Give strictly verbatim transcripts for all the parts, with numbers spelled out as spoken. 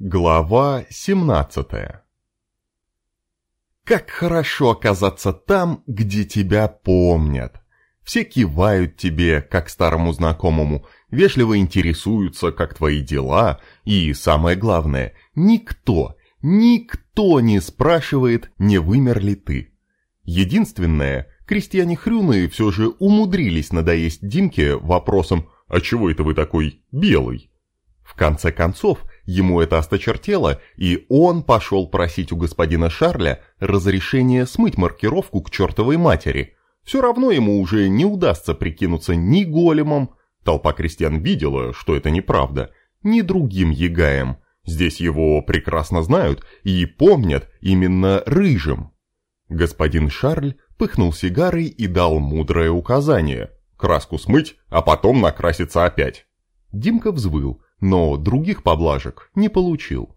Глава семнадцатая. Как хорошо оказаться там, где тебя помнят. Все кивают тебе, как старому знакомому, вежливо интересуются, как твои дела, и, самое главное, никто, никто не спрашивает, не вымер ли ты. Единственное, крестьяне-хрюны все же умудрились надоесть Димке вопросом «А чего это вы такой белый?». В конце концов, ему это осточертело, и он пошел просить у господина Шарля разрешения смыть маркировку к чертовой матери. Все равно ему уже не удастся прикинуться ни големом, толпа крестьян видела, что это неправда, ни другим ягаем. Здесь его прекрасно знают и помнят именно рыжим. Господин Шарль пыхнул сигарой и дал мудрое указание – краску смыть, а потом накраситься опять. Димка взвыл, но других поблажек не получил.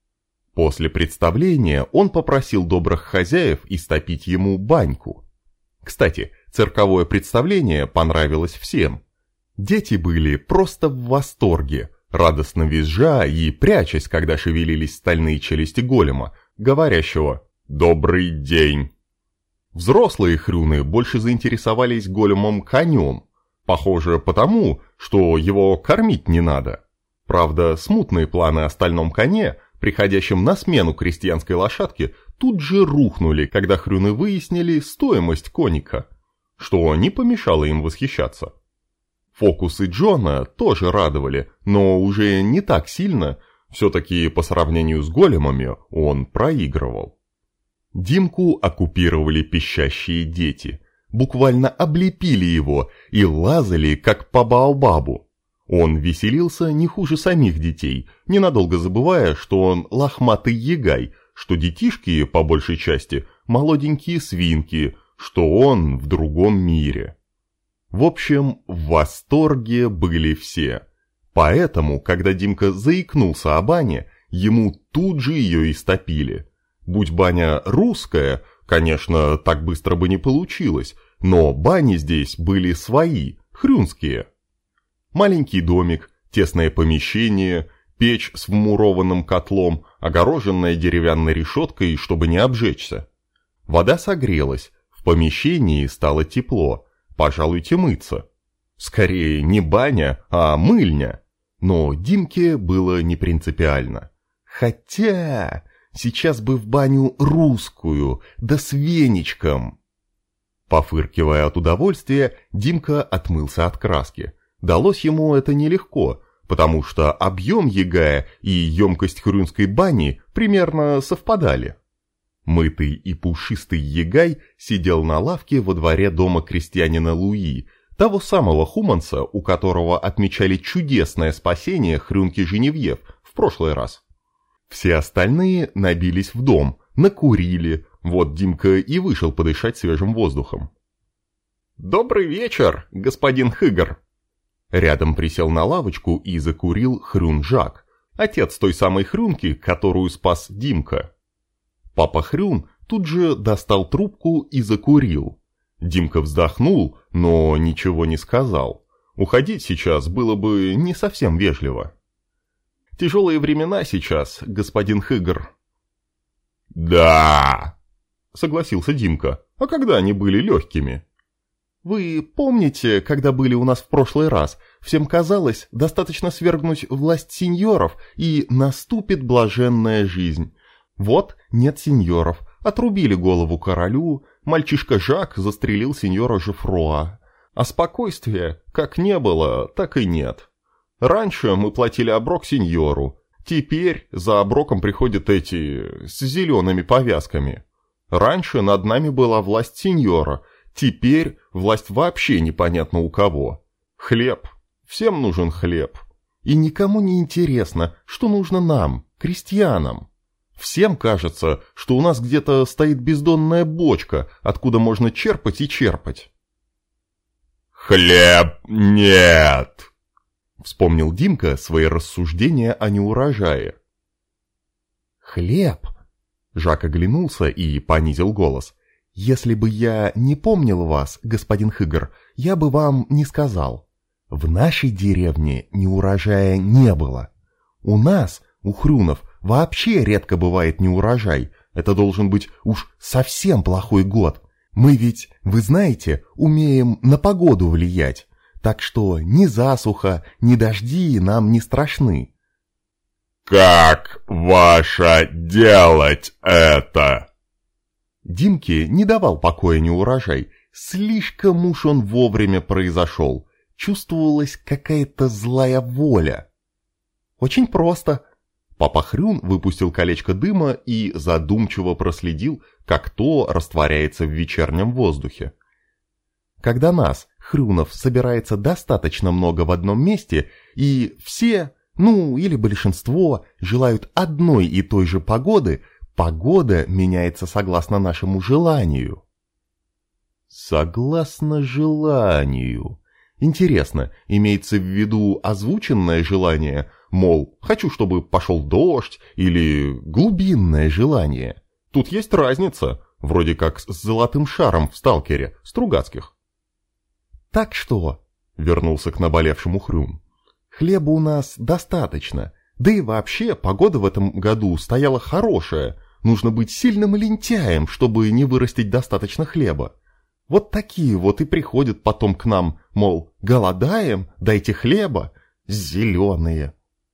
После представления он попросил добрых хозяев истопить ему баньку. Кстати, цирковое представление понравилось всем. Дети были просто в восторге, радостно визжа и прячась, когда шевелились стальные челюсти голема, говорящего «Добрый день». Взрослые хрюны больше заинтересовались големом-конем, похоже потому, что его кормить не надо. Правда, смутные планы о стальном коне, приходящем на смену крестьянской лошадке, тут же рухнули, когда хрюны выяснили стоимость коника, что не помешало им восхищаться. Фокусы Джона тоже радовали, но уже не так сильно, все-таки по сравнению с големами он проигрывал. Димку оккупировали пищащие дети, буквально облепили его и лазали, как по баобабу. Он веселился не хуже самих детей, ненадолго забывая, что он лохматый ягай, что детишки, по большей части, молоденькие свинки, что он в другом мире. В общем, в восторге были все. Поэтому, когда Димка заикнулся о бане, ему тут же ее истопили. Будь баня русская, конечно, так быстро бы не получилось, но бани здесь были свои, хрюнские. Маленький домик, тесное помещение, печь с вмурованным котлом, огороженная деревянной решеткой, чтобы не обжечься. Вода согрелась, в помещении стало тепло, пожалуйте мыться. Скорее не баня, а мыльня. Но Димке было не принципиально. Хотя сейчас бы в баню русскую, да с веничком. Пофыркивая от удовольствия, Димка отмылся от краски. Далось ему это нелегко, потому что объем ягая и емкость хрюнской бани примерно совпадали. Мытый и пушистый ягай сидел на лавке во дворе дома крестьянина Луи, того самого хуманца, у которого отмечали чудесное спасение хрюнки Женевьев в прошлый раз. Все остальные набились в дом, накурили, вот Димка и вышел подышать свежим воздухом. «Добрый вечер, господин Хыгр!» Рядом присел на лавочку и закурил Хрюн Жак, отец той самой Хрюнки, которую спас Димка. Папа Хрюн тут же достал трубку и закурил. Димка вздохнул, но ничего не сказал. Уходить сейчас было бы не совсем вежливо. Тяжелые времена сейчас, господин Хыгр. «Да!» — согласился Димка. «А когда они были легкими?» «Вы помните, когда были у нас в прошлый раз, всем казалось, достаточно свергнуть власть сеньоров, и наступит блаженная жизнь. Вот нет сеньоров, отрубили голову королю, мальчишка Жак застрелил сеньора Жефруа. А спокойствия как не было, так и нет. Раньше мы платили оброк сеньору, теперь за оброком приходят эти с зелеными повязками. Раньше над нами была власть сеньора, теперь власть вообще непонятно у кого. Хлеб. Всем нужен хлеб. И никому не интересно, что нужно нам, крестьянам. Всем кажется, что у нас где-то стоит бездонная бочка, откуда можно черпать и черпать». «Хлеб нет!» — вспомнил Димка свои рассуждения о неурожае. «Хлеб?» — Жак оглянулся и понизил голос. «Если бы я не помнил вас, господин Хыгр, я бы вам не сказал. В нашей деревне неурожая не было. У нас, у хрюнов, вообще редко бывает неурожай. Это должен быть уж совсем плохой год. Мы ведь, вы знаете, умеем на погоду влиять. Так что ни засуха, ни дожди нам не страшны. «Как ваша делать это?» Димке не давал покоя неурожай. Слишком уж он вовремя произошел. Чувствовалась какая-то злая воля. Очень просто. Папа Хрюн выпустил колечко дыма и задумчиво проследил, как то растворяется в вечернем воздухе. Когда нас, Хрюнов, собирается достаточно много в одном месте, и все, ну или большинство, желают одной и той же погоды, погода меняется согласно нашему желанию. Согласно желанию. Интересно, имеется в виду озвученное желание, мол, хочу, чтобы пошел дождь, или глубинное желание? Тут есть разница, вроде как с золотым шаром в «Сталкере» Стругацких. «Так что?» — вернулся к наболевшему Хрюн. «Хлеба у нас достаточно, да и вообще погода в этом году стояла хорошая, нужно быть сильным лентяем, чтобы не вырастить достаточно хлеба. Вот такие вот и приходят потом к нам, мол, голодаем, дайте хлеба, зеленые».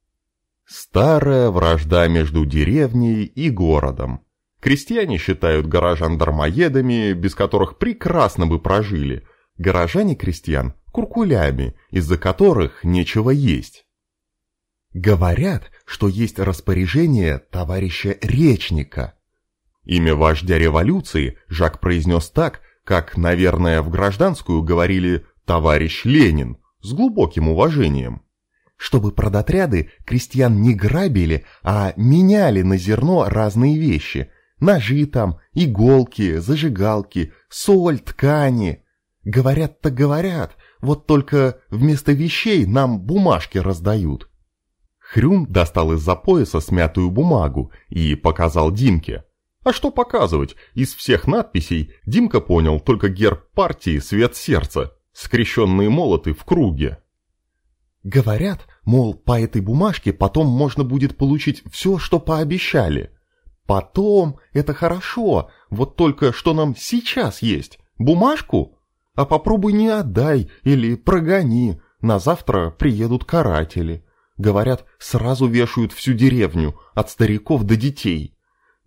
Старая вражда между деревней и городом. Крестьяне считают горожан дармоедами, без которых прекрасно бы прожили, горожане крестьян – куркулями, из-за которых нечего есть. Говорят, что есть распоряжение товарища Речника. Имя вождя революции Жак произнес так, как, наверное, в гражданскую говорили «товарищ Ленин» с глубоким уважением. Чтобы продотряды крестьян не грабили, а меняли на зерно разные вещи. Ножи там, иголки, зажигалки, соль, ткани. Говорят-то говорят, вот только вместо вещей нам бумажки раздают. Хрюн достал из-за пояса смятую бумагу и показал Димке. А что показывать? Из всех надписей Димка понял только герб партии «Свет сердца», скрещенные молоты в круге. Говорят, мол, по этой бумажке потом можно будет получить все, что пообещали. Потом это хорошо, вот только что нам сейчас есть? Бумажку? А попробуй не отдай или прогони, на завтра приедут каратели. Говорят, сразу вешают всю деревню, от стариков до детей.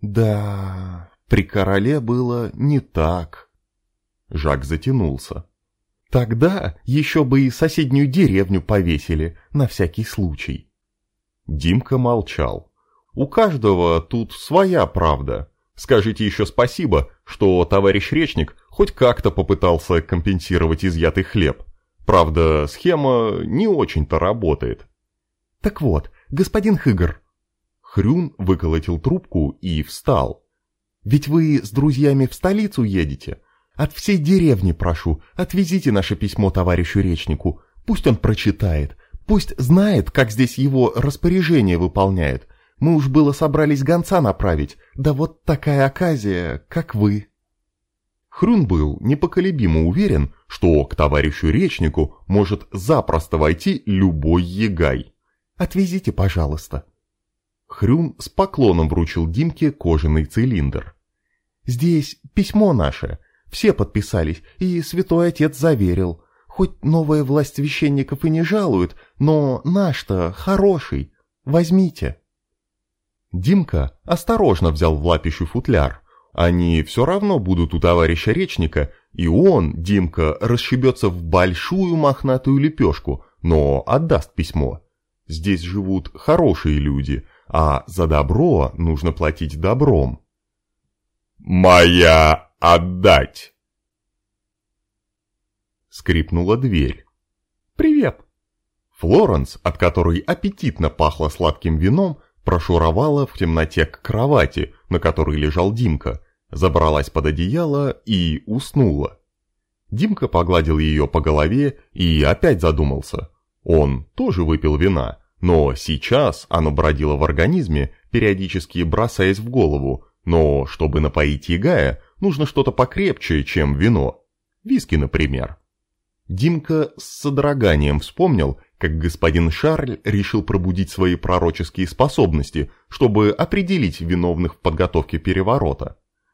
Да, при короле было не так. Жак затянулся. Тогда еще бы и соседнюю деревню повесили, на всякий случай. Димка молчал. У каждого тут своя правда. Скажите еще спасибо, что товарищ Речник хоть как-то попытался компенсировать изъятый хлеб. Правда, схема не очень-то работает. Так вот, господин Хыгр. Хрюн выколотил трубку и встал. Ведь вы с друзьями в столицу едете. От всей деревни прошу, отвезите наше письмо товарищу Речнику. Пусть он прочитает, пусть знает, как здесь его распоряжение выполняет. Мы уж было собрались гонца направить, да вот такая оказия, как вы. Хрюн был непоколебимо уверен, что к товарищу Речнику может запросто войти любой егай. Отвезите, пожалуйста. Хрюн с поклоном вручил Димке кожаный цилиндр. Здесь письмо наше. Все подписались, и святой отец заверил. Хоть новая власть священников и не жалует, но наш-то хороший. Возьмите. Димка осторожно взял в лапищу футляр. Они все равно будут у товарища Речника, и он, Димка, расшибется в большую мохнатую лепешку, но отдаст письмо. Здесь живут хорошие люди, а за добро нужно платить добром. «Моя отдать!» Скрипнула дверь. «Привет!» Флоренс, от которой аппетитно пахло сладким вином, прошуровала в темноте к кровати, на которой лежал Димка, забралась под одеяло и уснула. Димка погладил ее по голове и опять задумался. Он тоже выпил вина, но сейчас оно бродило в организме, периодически бросаясь в голову, но чтобы напоить ягая, нужно что-то покрепче, чем вино. Виски, например. Димка с содроганием вспомнил, как господин Шарль решил пробудить свои пророческие способности, чтобы определить виновных в подготовке переворота.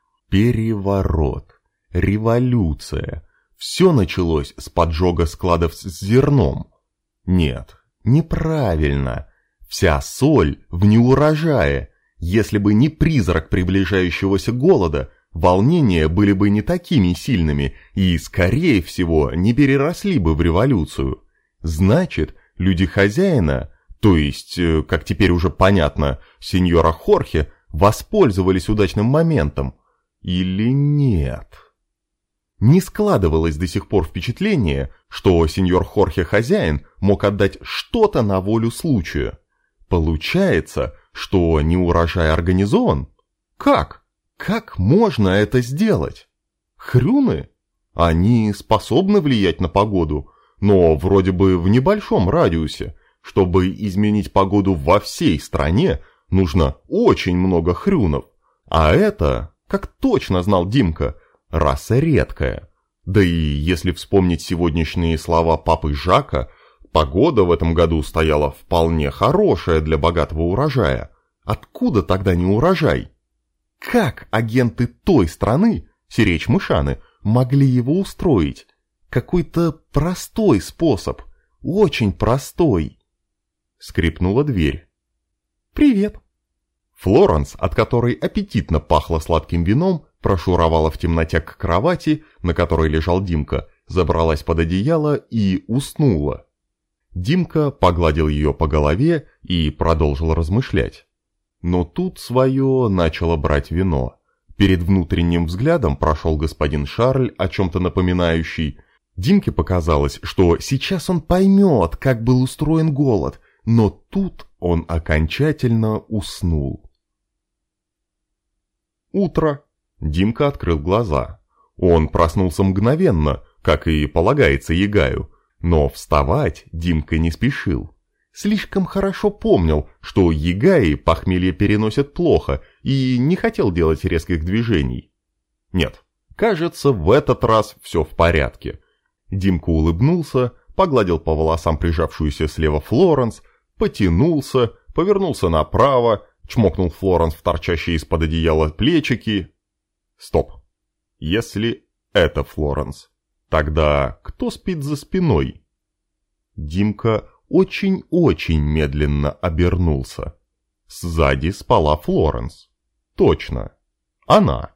Переворот, революция. Все началось с поджога складов с зерном. Нет, неправильно. Вся соль в неурожае. Если бы не призрак приближающегося голода, волнения были бы не такими сильными и, скорее всего, не переросли бы в революцию. Значит, люди хозяина, то есть, как теперь уже понятно, сеньора Хорхе, воспользовались удачным моментом. Или нет? Не складывалось до сих пор впечатление, что сеньор Хорхе хозяин мог отдать что-то на волю случая. Получается, что неурожай организован? Как? Как можно это сделать? Хрюны? Они способны влиять на погоду, но вроде бы в небольшом радиусе. Чтобы изменить погоду во всей стране, нужно очень много хрюнов. А это, как точно знал Димка, раса редкая. Да и если вспомнить сегодняшние слова папы Жака, погода в этом году стояла вполне хорошая для богатого урожая. Откуда тогда не урожай? Как агенты той страны, сиречь-мышаны, могли его устроить? Какой-то простой способ, очень простой. Скрипнула дверь. «Привет». Флоренс, от которой аппетитно пахло сладким вином, прошуровала в темноте к кровати, на которой лежал Димка, забралась под одеяло и уснула. Димка погладил ее по голове и продолжил размышлять. Но тут свое начало брать вино. Перед внутренним взглядом прошел господин Шарль, о чем-то напоминающий. Димке показалось, что сейчас он поймет, как был устроен голод, но тут он окончательно уснул. Утро. Димка открыл глаза. Он проснулся мгновенно, как и полагается ягаю, но вставать Димка не спешил. Слишком хорошо помнил, что ягаи похмелье переносят плохо, и не хотел делать резких движений. Нет, кажется, в этот раз все в порядке. Димка улыбнулся, погладил по волосам прижавшуюся слева Флоренс, потянулся, повернулся направо, чмокнул Флоренс в торчащие из-под одеяла плечики. Стоп. Если это Флоренс, тогда кто спит за спиной? Димка очень-очень медленно обернулся. Сзади спала Флоренс. Точно. Она.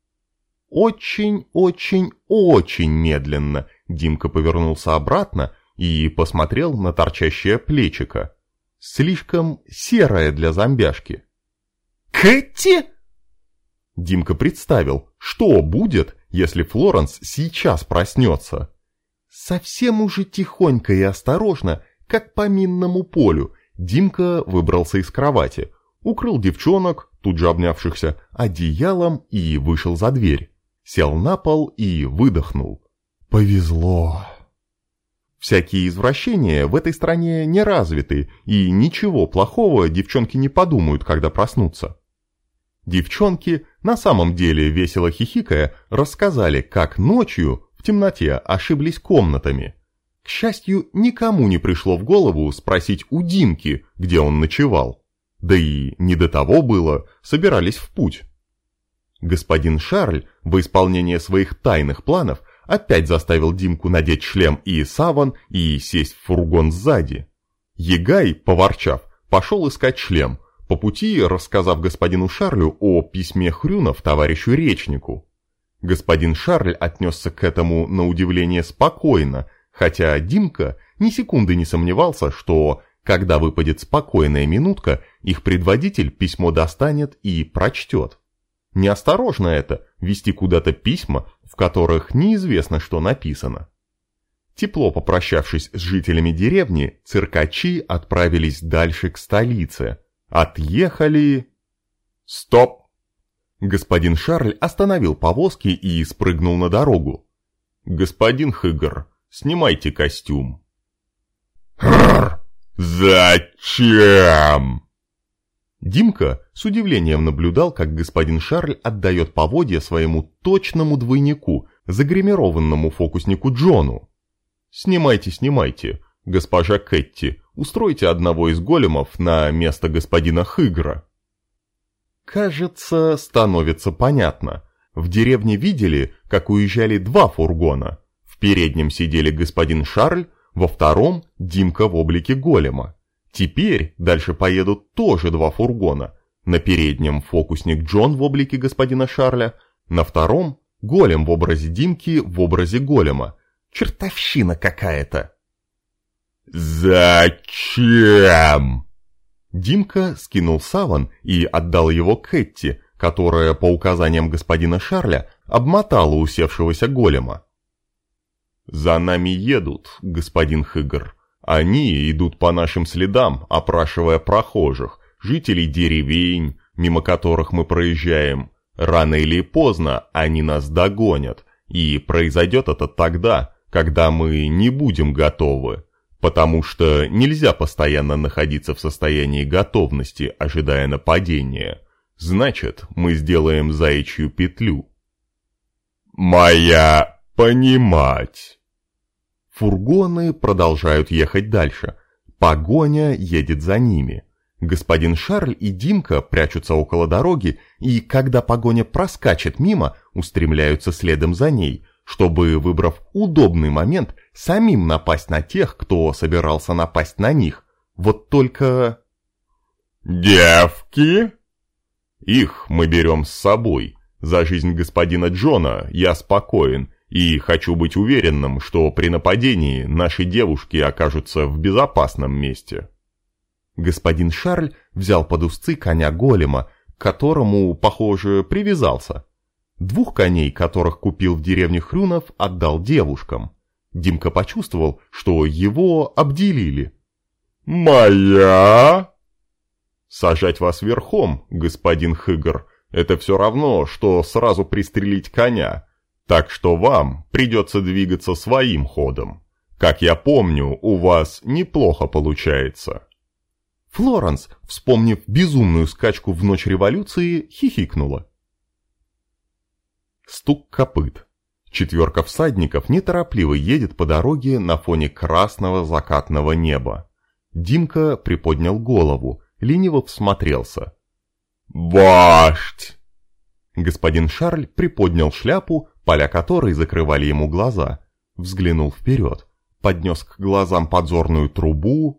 Очень-очень-очень медленно Димка повернулся обратно и посмотрел на торчащее плечико. Слишком серое для зомбяшки. «Кэти!» Димка представил, что будет, если Флоренс сейчас проснется. Совсем уже тихонько и осторожно, как по минному полю, Димка выбрался из кровати, укрыл девчонок, тут же обнявшихся, одеялом и вышел за дверь. Сел на пол и выдохнул. Повезло. Всякие извращения в этой стране не развиты, и ничего плохого девчонки не подумают, когда проснутся. Девчонки, на самом деле весело хихикая, рассказали, как ночью в темноте ошиблись комнатами. К счастью, никому не пришло в голову спросить у Димки, где он ночевал. Да и не до того было, собирались в путь. Господин Шарль, во исполнение своих тайных планов, опять заставил Димку надеть шлем и саван и сесть в фургон сзади. Ягай, поворчав, пошел искать шлем, по пути рассказав господину Шарлю о письме Хрюнов товарищу Речнику. Господин Шарль отнесся к этому на удивление спокойно, хотя Димка ни секунды не сомневался, что, когда выпадет спокойная минутка, их предводитель письмо достанет и прочтет. Неосторожно это, вести куда-то письма, в которых неизвестно, что написано. Тепло попрощавшись с жителями деревни, циркачи отправились дальше к столице. Отъехали... Стоп! Господин Шарль остановил повозки и спрыгнул на дорогу. Господин Хыгр, снимайте костюм. Хрррр! Зачем? Димка с удивлением наблюдал, как господин Шарль отдает поводья своему точному двойнику, загримированному фокуснику Джону. «Снимайте, снимайте, Госпожа Кэтти, устройте одного из големов на место господина Хыгра. Кажется, становится понятно. В деревне видели, как уезжали два фургона. В переднем сидели господин Шарль, во втором – Димка в облике голема. Теперь дальше поедут тоже два фургона. На переднем фокусник Джон в облике господина Шарля, на втором – голем в образе Димки в образе голема. Чертовщина какая-то. «Зачем?» Димка скинул саван и отдал его Кэтти, которая, по указаниям господина Шарля, обмотала усевшегося голема. «За нами едут, господин Хыгр. Они идут по нашим следам, опрашивая прохожих, жителей деревень, мимо которых мы проезжаем. Рано или поздно они нас догонят, и произойдет это тогда, когда мы не будем готовы. Потому что нельзя постоянно находиться в состоянии готовности, ожидая нападения. Значит, мы сделаем заячью петлю». «Моя понимать». Фургоны продолжают ехать дальше. Погоня едет за ними. Господин Шарль и Димка прячутся около дороги, и когда погоня проскачет мимо, устремляются следом за ней, чтобы, выбрав удобный момент, самим напасть на тех, кто собирался напасть на них. Вот только... «Девки?» «Их мы берем с собой. За жизнь господина Джона я спокоен, и хочу быть уверенным, что при нападении наши девушки окажутся в безопасном месте». Господин Шарль взял под узцы коня голема, к которому, похоже, привязался. Двух коней, которых купил в деревне Хрюнов, отдал девушкам. Димка почувствовал, что его обделили. «Моя?» «Сажать вас верхом, господин Хыгр, это все равно, что сразу пристрелить коня, так что вам придется двигаться своим ходом. Как я помню, у вас неплохо получается». Флоренс, вспомнив безумную скачку в ночь революции, хихикнула. Стук копыт. Четверка всадников неторопливо едет по дороге на фоне красного закатного неба. Димка приподнял голову, лениво всмотрелся. «Вождь!» Господин Шарль приподнял шляпу, поля которой закрывали ему глаза. Взглянул вперед, поднес к глазам подзорную трубу.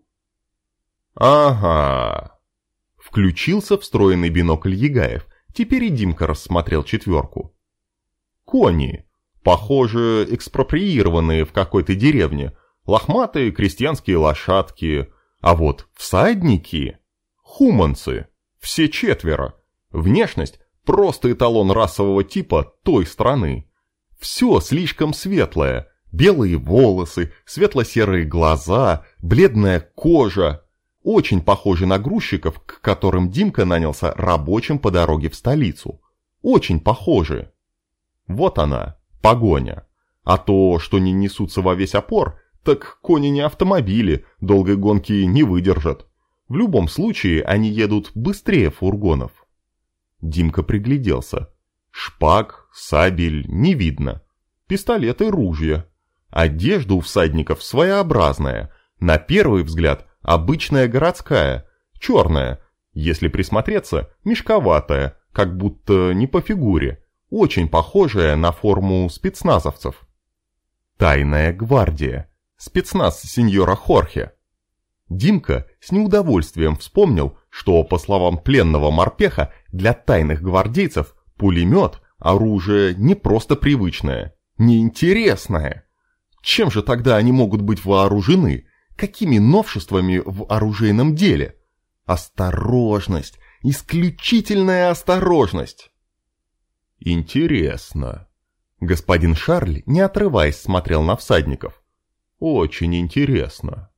«Ага!» Включился встроенный бинокль Ягаев, теперь и Димка рассмотрел четверку. Кони, похоже, экспроприированные в какой-то деревне, лохматые крестьянские лошадки, а вот всадники — хуманцы, все четверо, внешность — просто эталон расового типа той страны. Все слишком светлое, белые волосы, светло-серые глаза, бледная кожа, очень похожи на грузчиков, к которым Димка нанялся рабочим по дороге в столицу. Очень похожи. Вот она, погоня. А то, что не несутся во весь опор, так кони не автомобили, долгой гонки не выдержат. В любом случае они едут быстрее фургонов. Димка пригляделся. Шпаг, сабель не видно. Пистолеты, ружья. Одежда у всадников своеобразная. На первый взгляд обычная городская, черная. Если присмотреться, мешковатая, как будто не по фигуре. Очень похожая на форму спецназовцев. Тайная гвардия. Спецназ сеньора Хорхе. Димка с неудовольствием вспомнил, что, по словам пленного морпеха, для тайных гвардейцев пулемет – оружие не просто привычное, неинтересное. Чем же тогда они могут быть вооружены? Какими новшествами в оружейном деле? Осторожность, исключительная осторожность. Интересно. Господин Шарль, не отрываясь, смотрел на всадников. Очень интересно.